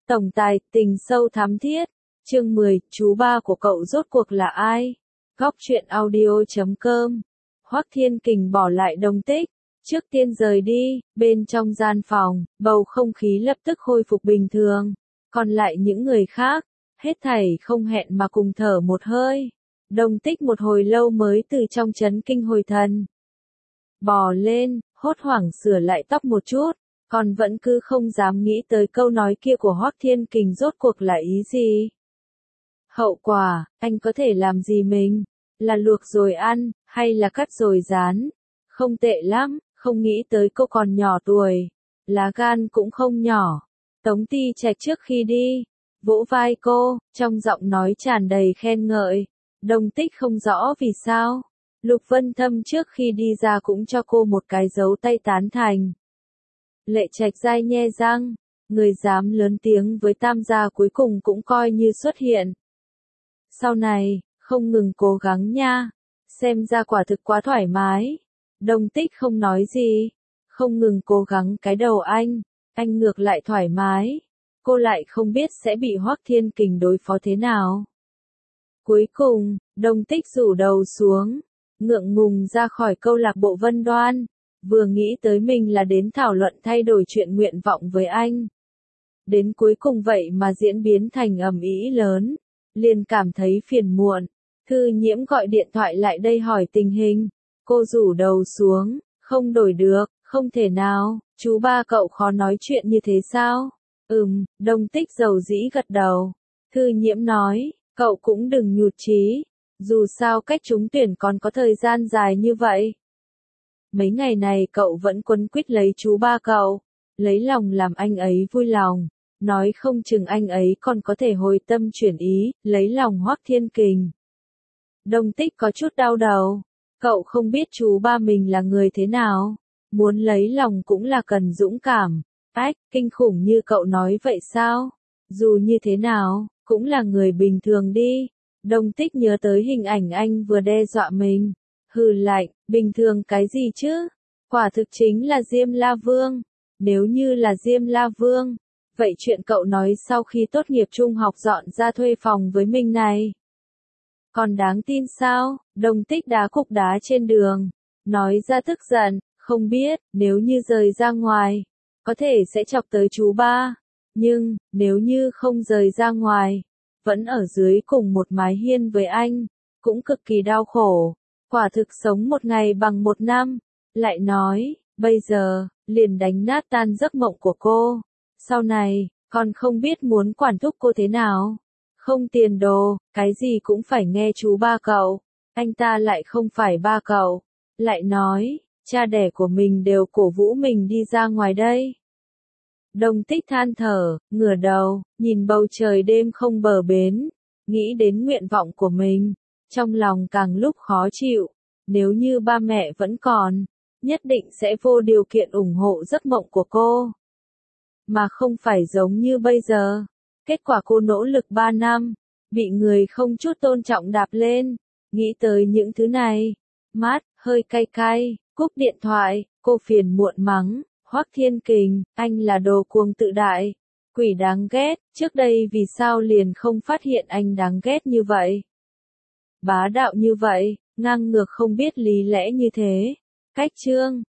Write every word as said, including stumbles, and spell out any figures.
Tổng tài, tình sâu thắm thiết. Chương mười, chú ba của cậu rốt cuộc là ai? Góc truyện audio chấm com. Hoắc Thiên Kình bỏ lại Đông Tích, trước tiên rời đi, bên trong gian phòng, bầu không khí lập tức khôi phục bình thường. Còn lại những người khác, hết thảy không hẹn mà cùng thở một hơi. Đông Tích một hồi lâu mới từ trong chấn kinh hồi thần. Bò lên, hốt hoảng sửa lại tóc một chút, còn vẫn cứ không dám nghĩ tới câu nói kia của Hoắc Thiên Kình rốt cuộc là ý gì. Hậu quả, anh có thể làm gì mình? Là luộc rồi ăn, hay là cắt rồi rán? Không tệ lắm, không nghĩ tới cô còn nhỏ tuổi. Lá gan cũng không nhỏ. Tống Ti Trạch trước khi đi, vỗ vai cô, trong giọng nói tràn đầy khen ngợi. Đông Tích không rõ vì sao. Lục Vân Thâm trước khi đi ra cũng cho cô một cái dấu tay tán thành. Lệ Trạch dai nhe răng, người dám lớn tiếng với Tam gia cuối cùng cũng coi như xuất hiện. Sau này, không ngừng cố gắng nha, xem ra quả thực quá thoải mái. Đông Tích không nói gì, không ngừng cố gắng cái đầu anh, anh ngược lại thoải mái. Cô lại không biết sẽ bị Hoắc Thiên Kình đối phó thế nào. Cuối cùng, Đông Tích rủ đầu xuống, ngượng ngùng ra khỏi câu lạc bộ Vân Đoan, vừa nghĩ tới mình là đến thảo luận thay đổi chuyện nguyện vọng với anh. Đến cuối cùng vậy mà diễn biến thành ầm ĩ lớn, liền cảm thấy phiền muộn. Thư Nhiễm gọi điện thoại lại đây hỏi tình hình, cô rủ đầu xuống, không đổi được, không thể nào, chú ba cậu khó nói chuyện như thế sao? Ừm, Đông Tích dầu dĩ gật đầu. Thư Nhiễm nói, cậu cũng đừng nhụt chí, dù sao cách trúng tuyển còn có thời gian dài như vậy. Mấy ngày này cậu vẫn quấn quýt lấy chú ba cậu, lấy lòng làm anh ấy vui lòng, nói không chừng anh ấy còn có thể hồi tâm chuyển ý, lấy lòng Hoắc Thiên Kình. Đông Tích có chút đau đầu, cậu không biết chú ba mình là người thế nào, muốn lấy lòng cũng là cần dũng cảm. Ách, kinh khủng như cậu nói vậy sao? Dù như thế nào, cũng là người bình thường đi. Đông Tích nhớ tới hình ảnh anh vừa đe dọa mình. Hừ lạnh, bình thường cái gì chứ? Quả thực chính là Diêm La Vương. Nếu như là Diêm La Vương, vậy chuyện cậu nói sau khi tốt nghiệp trung học dọn ra thuê phòng với mình này, còn đáng tin sao? Đông Tích đá cục đá trên đường, nói ra tức giận, không biết, nếu như rời ra ngoài, có thể sẽ chọc tới chú ba, nhưng, nếu như không rời ra ngoài, vẫn ở dưới cùng một mái hiên với anh, cũng cực kỳ đau khổ, quả thực sống một ngày bằng một năm. Lại nói, bây giờ, liền đánh nát tan giấc mộng của cô, sau này, còn không biết muốn quản thúc cô thế nào. Không tiền đồ, cái gì cũng phải nghe chú ba cậu, anh ta lại không phải ba cậu. Lại nói, cha đẻ của mình đều cổ vũ mình đi ra ngoài đây. Đông Tích than thở, ngửa đầu, nhìn bầu trời đêm không bờ bến, nghĩ đến nguyện vọng của mình, trong lòng càng lúc khó chịu. Nếu như ba mẹ vẫn còn, nhất định sẽ vô điều kiện ủng hộ giấc mộng của cô. Mà không phải giống như bây giờ. Kết quả cô nỗ lực ba năm, bị người không chút tôn trọng đạp lên. Nghĩ tới những thứ này, mát, hơi cay cay, cúp điện thoại, cô phiền muộn mắng. Hoắc Thiên Kình, anh là đồ cuồng tự đại, quỷ đáng ghét, trước đây vì sao liền không phát hiện anh đáng ghét như vậy? Bá đạo như vậy, ngang ngược không biết lý lẽ như thế. Cách chương,